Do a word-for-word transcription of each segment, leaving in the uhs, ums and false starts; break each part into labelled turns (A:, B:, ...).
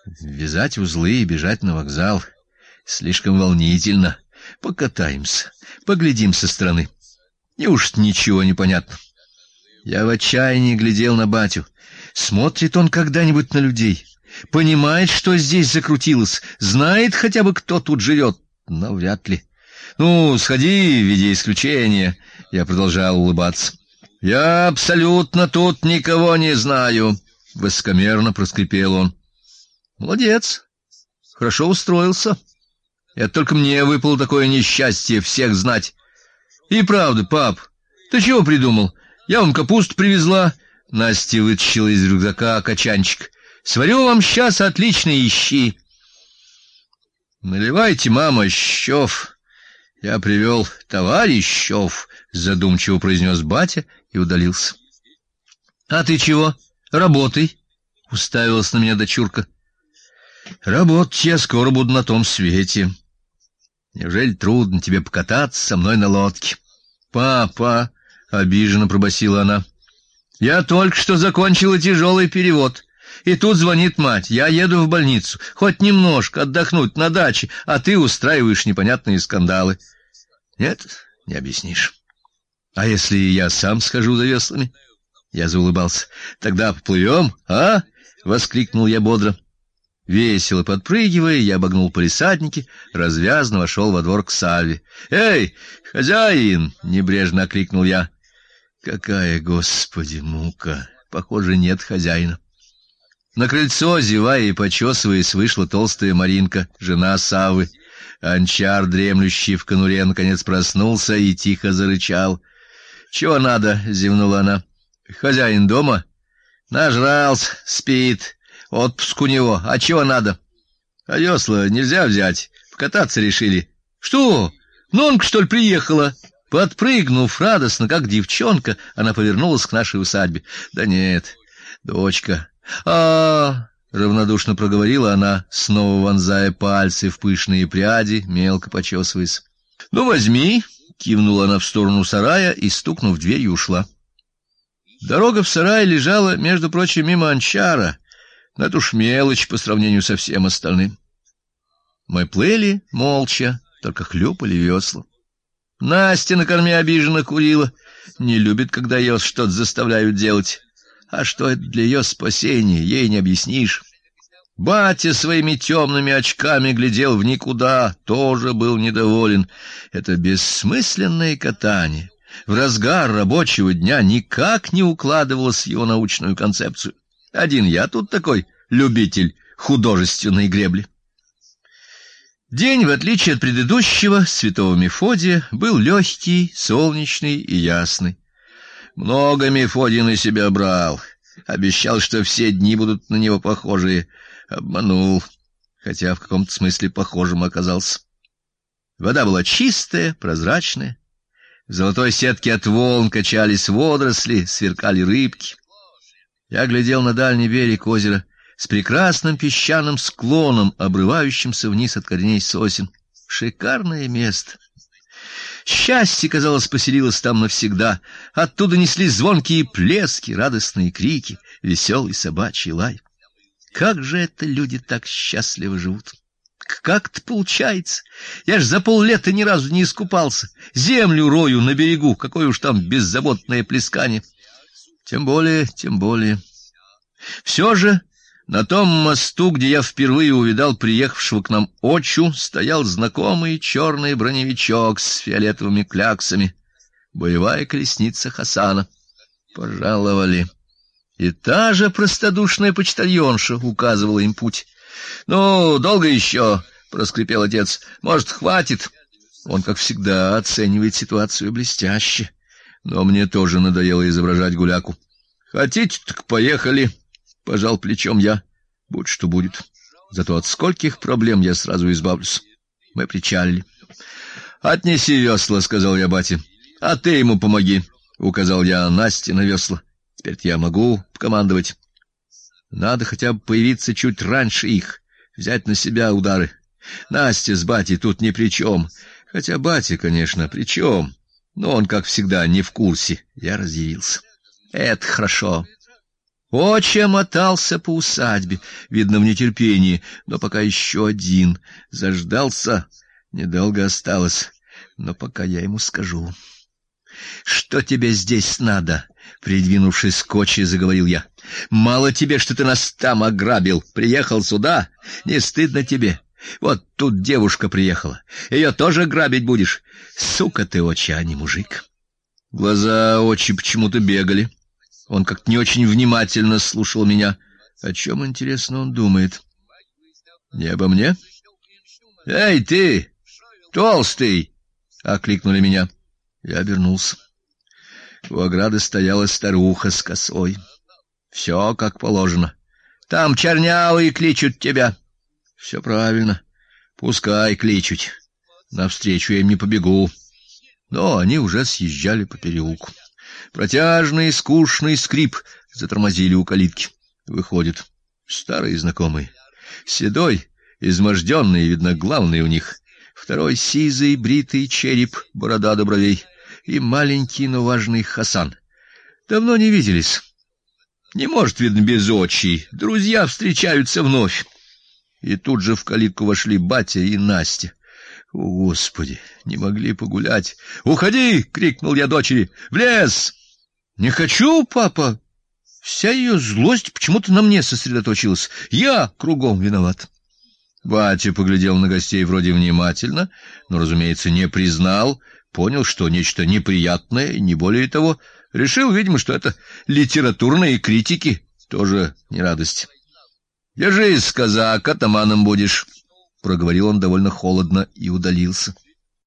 A: Вязать узлы и бежать на вокзал слишком волнительно. Покатаемся, поглядим со стороны. Неужто ничего не понятно? Я в отчаянии глядел на батю. Смотрит он когда-нибудь на людей? Понимает, что здесь закрутилось? Знает хотя бы, кто тут живет? Но вряд ли. Ну, сходи в виде исключения. Я продолжал улыбаться. Я абсолютно тут никого не знаю. Высокомерно проскрипел он. Молодец. Хорошо устроился. Это только мне выпало такое несчастье всех знать. И правда, пап, ты чего придумал? Я вам капусту привезла. Настя вытащила из рюкзака качанчик. Сварю вам сейчас отличные щи. Наливайте, мама, щов. Я привел товарищев, задумчиво произнес батя и удалился. А ты чего? Работай, уставилась на меня дочурка. Работать я скоро буду на том свете. Неужели трудно тебе покататься со мной на лодке? Папа, обиженно пробасила она. Я только что закончила тяжелый перевод. И тут звонит мать. Я еду в больницу, хоть немножко отдохнуть на даче, а ты устраиваешь непонятные скандалы. Нет, не объяснишь. А если я сам схожу за веслами? Я заулыбался. Тогда поплывем, а? Воскликнул я бодро. Весело подпрыгивая, я обогнул палисадники, развязно вошел во двор к Сальве. Эй, хозяин, небрежно окликнул я. Какая, Господи, мука! Похоже, нет хозяина. На крыльцо, зевая и почесываясь, вышла толстая Маринка, жена Саввы. Анчар, дремлющий в конуре, наконец проснулся и тихо зарычал. «Чего надо?» — зевнула она. «Хозяин дома?» «Нажрался, спит. Отпуск у него. А чего надо?» «А весла нельзя взять. Покататься решили». «Что? Нонка, что ли, приехала?» Подпрыгнув радостно, как девчонка, она повернулась к нашей усадьбе. «Да нет, дочка». А, равнодушно проговорила она, снова вонзая пальцы в пышные пряди, мелко почесываясь. Ну возьми, кивнула она в сторону сарая и, стукнув дверью, ушла. Дорога в сарай лежала, между прочим, мимо Анчара, но это уж мелочь по сравнению со всем остальным. Мы плыли молча, только хлюпали весла. Настя на корме обиженно курила, не любит, когда ее что-то заставляют делать. А что это для ее спасения, ей не объяснишь. Батя своими темными очками глядел в никуда, тоже был недоволен. Это бессмысленное катание в разгар рабочего дня никак не укладывалось в его научную концепцию. Один я тут такой любитель художественной гребли. День, в отличие от предыдущего, святого Мефодия, был легкий, солнечный и ясный. Много Мефодий на себя брал. Обещал, что все дни будут на него похожие. Обманул, хотя в каком-то смысле похожим оказался. Вода была чистая, прозрачная. В золотой сетке от волн качались водоросли, сверкали рыбки. Я глядел на дальний берег озера с прекрасным песчаным склоном, обрывающимся вниз от корней сосен. Шикарное место. Счастье, казалось, поселилось там навсегда. Оттуда неслись звонкие плески, радостные крики, веселый собачий лай. Как же это люди так счастливо живут? Как-то получается. Я ж за поллета ни разу не искупался. Землю рою на берегу, какое уж там беззаботное плескание. Тем более, тем более. Все же на том мосту, где я впервые увидал приехавшего к нам Очу, стоял знакомый черный броневичок с фиолетовыми кляксами. Боевая колесница Хасана. Пожаловали. И та же простодушная почтальонша указывала им путь. — Ну, долго еще? — проскрипел отец. — Может, хватит? Он, как всегда, оценивает ситуацию блестяще. Но мне тоже надоело изображать гуляку. — Хотите, так поехали. — пожал плечом я. — Будь что будет. Зато от скольких проблем я сразу избавлюсь. Мы причалили. — Отнеси весла, — сказал я бате. — А ты ему помоги, — указал я Насте на весла. Теперь я могу командовать. Надо хотя бы появиться чуть раньше их, взять на себя удары. Настя с батей тут ни при чем. Хотя батя, конечно, при чем. Но он, как всегда, не в курсе. Я разъярился. Это хорошо. Отче мотался по усадьбе, видно, в нетерпении, но пока еще один. Заждался, недолго осталось, но пока я ему скажу. — Что тебе здесь надо? — придвинувшись к Отче, заговорил я. — Мало тебе, что ты нас там ограбил, приехал сюда? Не стыдно тебе? Вот тут девушка приехала, ее тоже грабить будешь? Сука ты, Отче, а не мужик. Глаза Отче почему-то бегали. Он как-то не очень внимательно слушал меня. О чем, интересно, он думает? Не обо мне? — Эй, ты, толстый! — окликнули меня. Я обернулся. У ограды стояла старуха с косой. Все как положено. — Там чернявые кличут тебя. — Все правильно. Пускай кличут. Навстречу я им не побегу. Но они уже съезжали по переулку. Протяжный скучный скрип затормозили у калитки. Выходит, старые знакомые. Седой, изможденный, видно, главный у них. Второй сизый, бритый череп, борода до бровей. И маленький, но важный Хасан. Давно не виделись. Не может, видно, без отчей. Друзья встречаются вновь. И тут же в калитку вошли батя и Настя. О, Господи, не могли погулять. «Уходи!» — крикнул я дочери. «В лес!» «Не хочу, папа!» Вся ее злость почему-то на мне сосредоточилась. Я кругом виноват. Батя поглядел на гостей вроде внимательно, но, разумеется, не признал, понял, что нечто неприятное, не более того. Решил, видимо, что это литературные критики, тоже не радость. «Держись, казак, атаманом будешь», — проговорил он довольно холодно и удалился.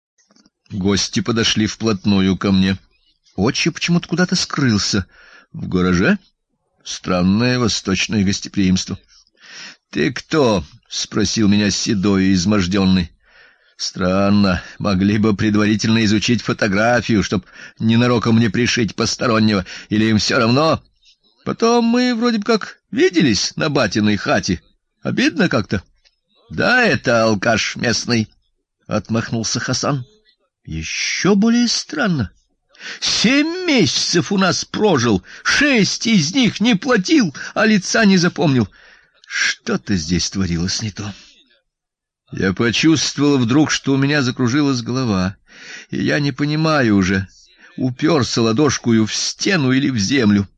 A: Гости подошли вплотную ко мне. Отче почему-то куда-то скрылся. В гараже? Странное восточное гостеприимство. — Ты кто? — спросил меня седой и изможденный. Странно, могли бы предварительно изучить фотографию, чтоб ненароком не пришить постороннего, или им все равно? Потом мы вроде бы как виделись на батиной хате. Обидно как-то. — Да, это алкаш местный, — отмахнулся Хасан. — Еще более странно. Семь месяцев у нас прожил, шесть из них не платил, а лица не запомнил. Что-то здесь творилось не то. Я почувствовал вдруг, что у меня закружилась голова, и я не понимаю уже, уперся ладошкою в стену или в землю.